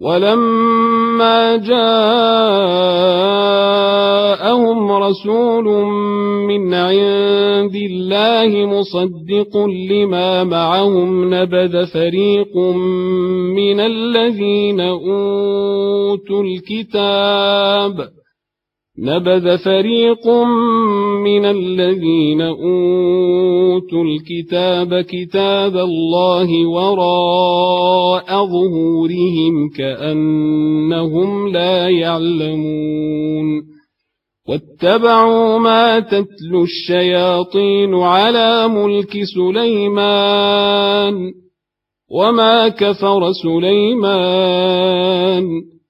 ولما جاءهم رسول من عند الله مصدق لما معهم نبذ فريق من الذين أوتوا الكتاب كتاب الله وراء ظهورهم كأنهم لا يعلمون واتبعوا ما تتلو الشياطين على ملك سليمان وما كفر سليمان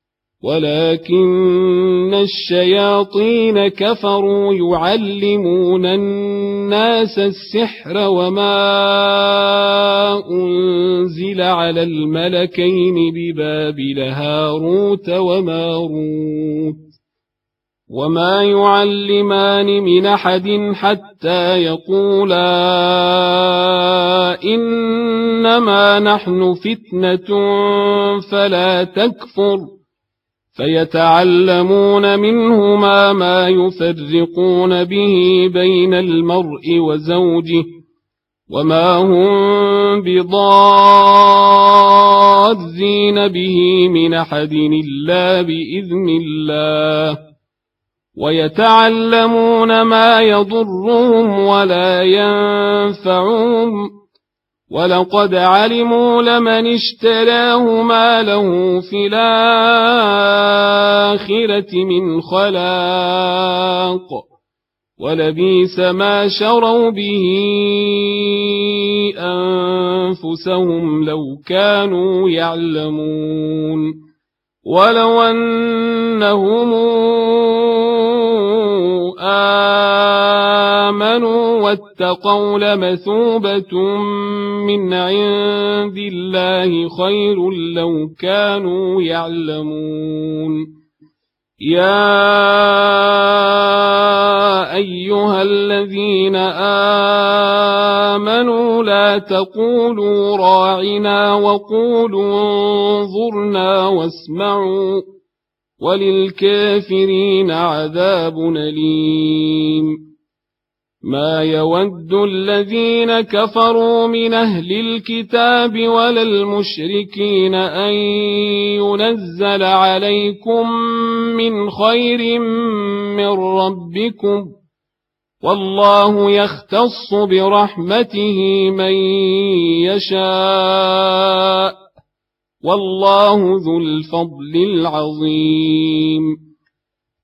ولكن الشياطين كفروا يعلمون الناس السحر وما أنزل على الملكين ببابل هاروت وماروت وما يعلمان من أحد حتى يقولا إنما نحن فتنة فلا تكفر فيتعلمون منهما ما يفرقون به بين المرء وزوجه وما هم بضارين به من أحد إلا بإذن الله ويتعلمون ما يضرهم ولا ينفعهم ولقد علموا لمن اشتراه ما له في الآخرة من خلاق ولبئس ما شروا به أنفسهم لو كانوا يعلمون ولو أنهم آمنوا واتقوا لمثوبة من عند الله خير لو كانوا يعلمون يا أيها الذين آمنوا لا تقولوا راعنا وقولوا انظرنا واسمعوا وللكافرين عذاب أليم ما يود الذين كفروا من أهل الكتاب ولا المشركين أن ينزل عليكم من خير من ربكم والله يختص برحمته من يشاء والله ذو الفضل العظيم